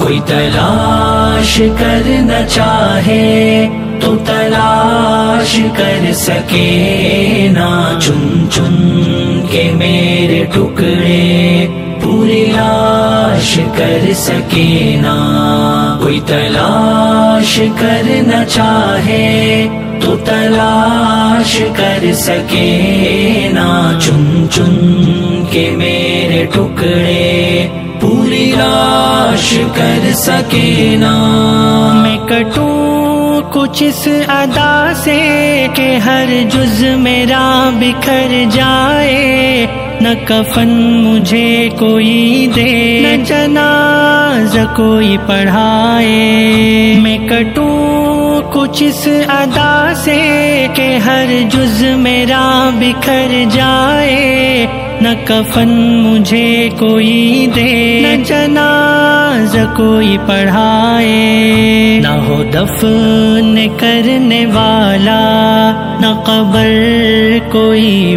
کوئی تلاش کر نہ چاہے تو تلاش کر سکے نا، چن چن کے میرے ٹکڑے پوری لاش کر سکے نا۔ کوئی تلاش کر نہ چاہے تو تلاش کر سکے نا، چن چن کے میرے ٹکڑے پوری لاش کر سکے نا۔ میں کٹوں کچھ اس ادا سے کہ ہر جز میرا بکھر جائے، نہ کفن مجھے کوئی دے، نہ جنازہ کوئی پڑھائے۔ میں کٹوں کچھ اس ادا سے کہ ہر جز میرا بکھر جائے، نہ کفن مجھے کوئی دے، نہ جنازہ کوئی پڑھائے۔ نہ ہو دفن کرنے والا، نہ قبر کوئی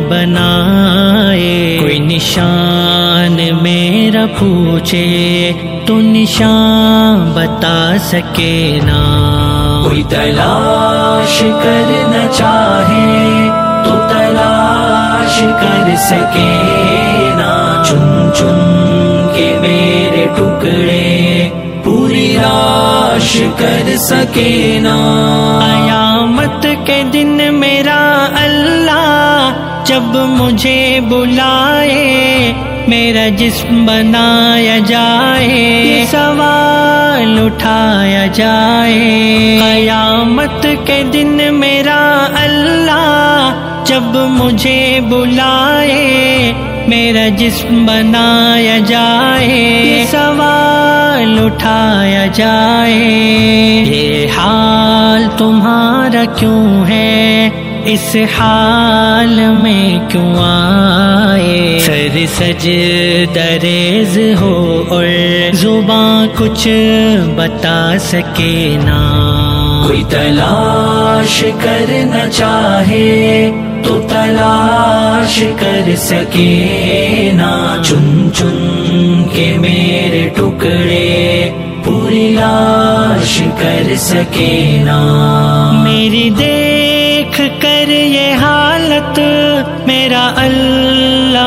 بنائے، کوئی نشان میرا پوچھے تو نشان بتا سکے نا۔ کوئی تلاش کر نہ چاہے تو تلاش کر سکے نا، چن چن کے میرے ٹکڑے پوری لاش کر سکے نا۔ قیامت کے دن میرا اللہ جب مجھے بلائے، میرا جسم بنایا جائے، سوال اٹھایا جائے۔ قیامت کے دن میرا اللہ جب مجھے بلائے، میرا جسم بنایا جائے، سوال اٹھایا جائے۔ یہ حال تمہارا کیوں ہے، اس حال میں کیوں آئے، سر سجدہ ریز ہو اور زباں کچھ بتا سکے نا۔ کوئی تلاش کر نہ چاہے تو تلاش کر سکے نا، چن چن کے میرے ٹکڑے پوری لاش کر سکے نا۔ میری دیکھ کر یہ حالت میرا اللہ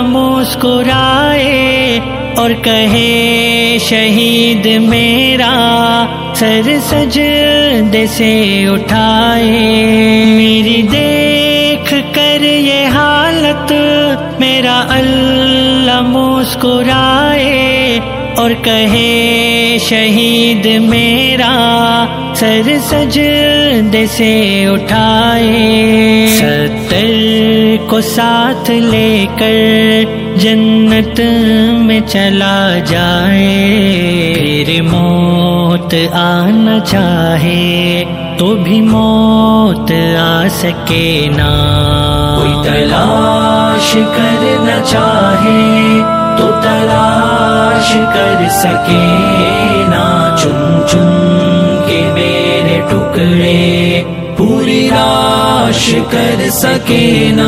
مسکرائے اور کہے شہید میرا سر سجدے سے اٹھائے۔ میری دیکھ کر یہ حالت میرا اللہ مسکرائے اور کہے شہید میرا سر سجدے سے اٹھائے۔ 70 کو ساتھ لے کر جنت میں چلا جائے، پھر موت آنا چاہے تو بھی موت آ سکے نا۔ کوئی تلاش کر نہ چاہے تو تلاش کر سکے نا، چن چن کے میرے ٹکڑے پوری لاش کر سکے نا۔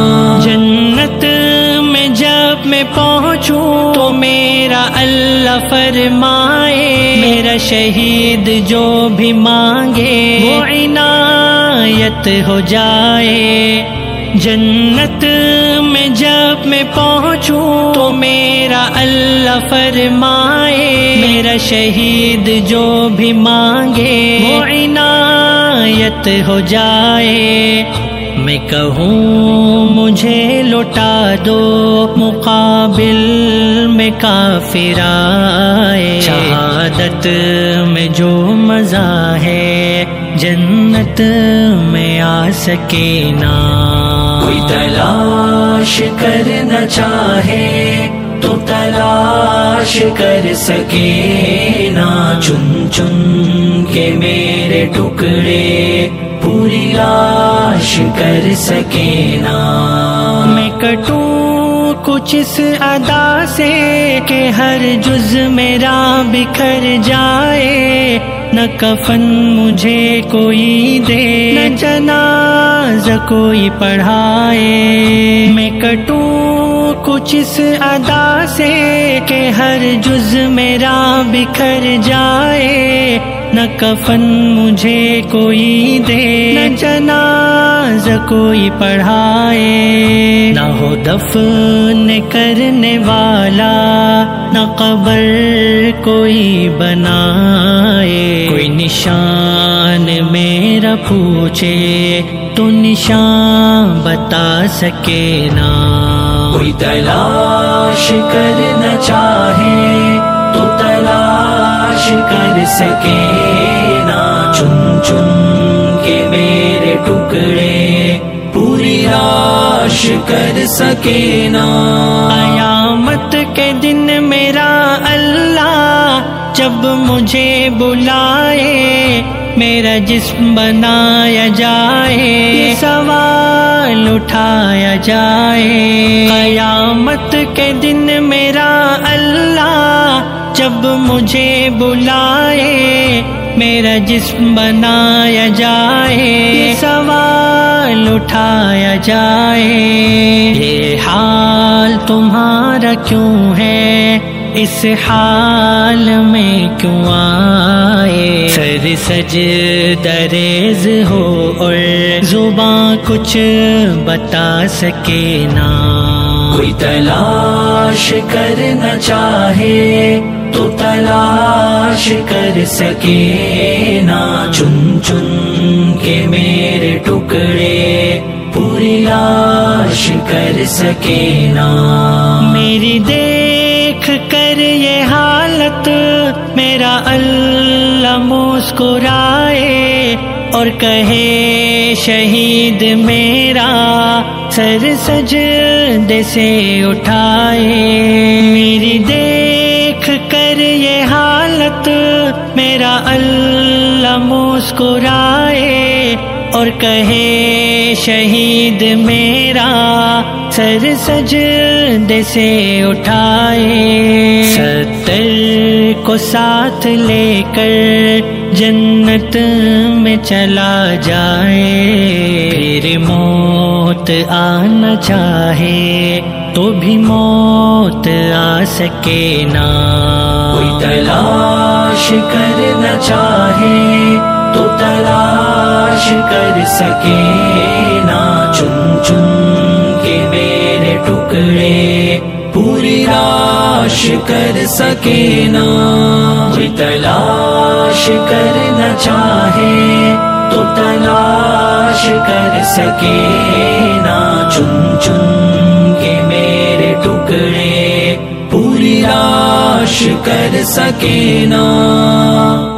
جنت میں جب میں پہنچوں تو میرا اللہ فرمائے، میرا شہید جو بھی مانگے وہ عنایت ہو جائے۔ جنت میں جب میں پہنچوں تو میرا اللہ فرمائے، میرا شہید جو بھی مانگے وہ عنایت ہو جائے۔ میں کہوں مجھے لوٹا دو مقابل میں کافر آئے، شہادت میں جو مزہ ہے جنت میں آ سکے نا۔ کوئی تلاش کر نہ چاہے تو تلاش کر سکے نا، چن چن کے میرے ٹکڑے پوری لاش کر سکے نا۔ میں کٹوں کچھ اس ادا سے کہ ہر جز میرا بکھر جائے، نہ کفن مجھے کوئی دے، نہ جنازہ کوئی پڑھائے۔ میں کٹوں کچھ اس ادا سے کہ ہر جز میرا بکھر جائے، نہ کفن مجھے کوئی دے، نہ جنازہ کوئی پڑھائے، نہ ہو دفن کرنے والا، نہ قبر کوئی بنائے، کوئی نشان میرا پوچھے تو نشان بتا سکے نا، کوئی تلاش کرنا چاہے تو تلاش کر سکے نا، چن چن کے میرے ٹکڑے پوری لاش کر سکے نا۔ قیامت کے دن میرا اللہ جب مجھے بلائے، میرا جسم بنایا جائے، سوال اٹھایا جائے، قیامت کے دن میرا اللہ جب مجھے بلائے، میرا جسم بنایا جائے، سوال اٹھایا جائے، یہ حال تمہارا کیوں ہے، اس حال میں کیوں آئے، سر سجدہ ریز ہو اور زباں کچھ بتا سکے نا، کوئی تلاش کرنا چاہے تو تلاش کر سکے نا، چن چن کے میرے ٹکڑے پوری لاش کر سکے نا۔ میری دیکھ کر یہ حالت میرا اللہ مسکرائے اور کہے شہید میرا سر سجدے سے اٹھائے، میری دیکھ کر یہ حالت میرا اللہ مسکرائے اور کہے شہید میرا سر سجدے سے اٹھائے، 70 کو ساتھ لے کر جنت میں چلا جائے، پھر موت آنا چاہے تو بھی موت آ سکے نا، کوئی تلاش کرنا چاہے تو تلاش کر سکے نا، چن چن کے میرے ٹکڑے پوری لاش کر سکے نا، کوئی تلاش کرنا چاہے تو تلاش کر سکے نا، چن چن کے میرے ٹکڑے پوری لاش کر سکے نا۔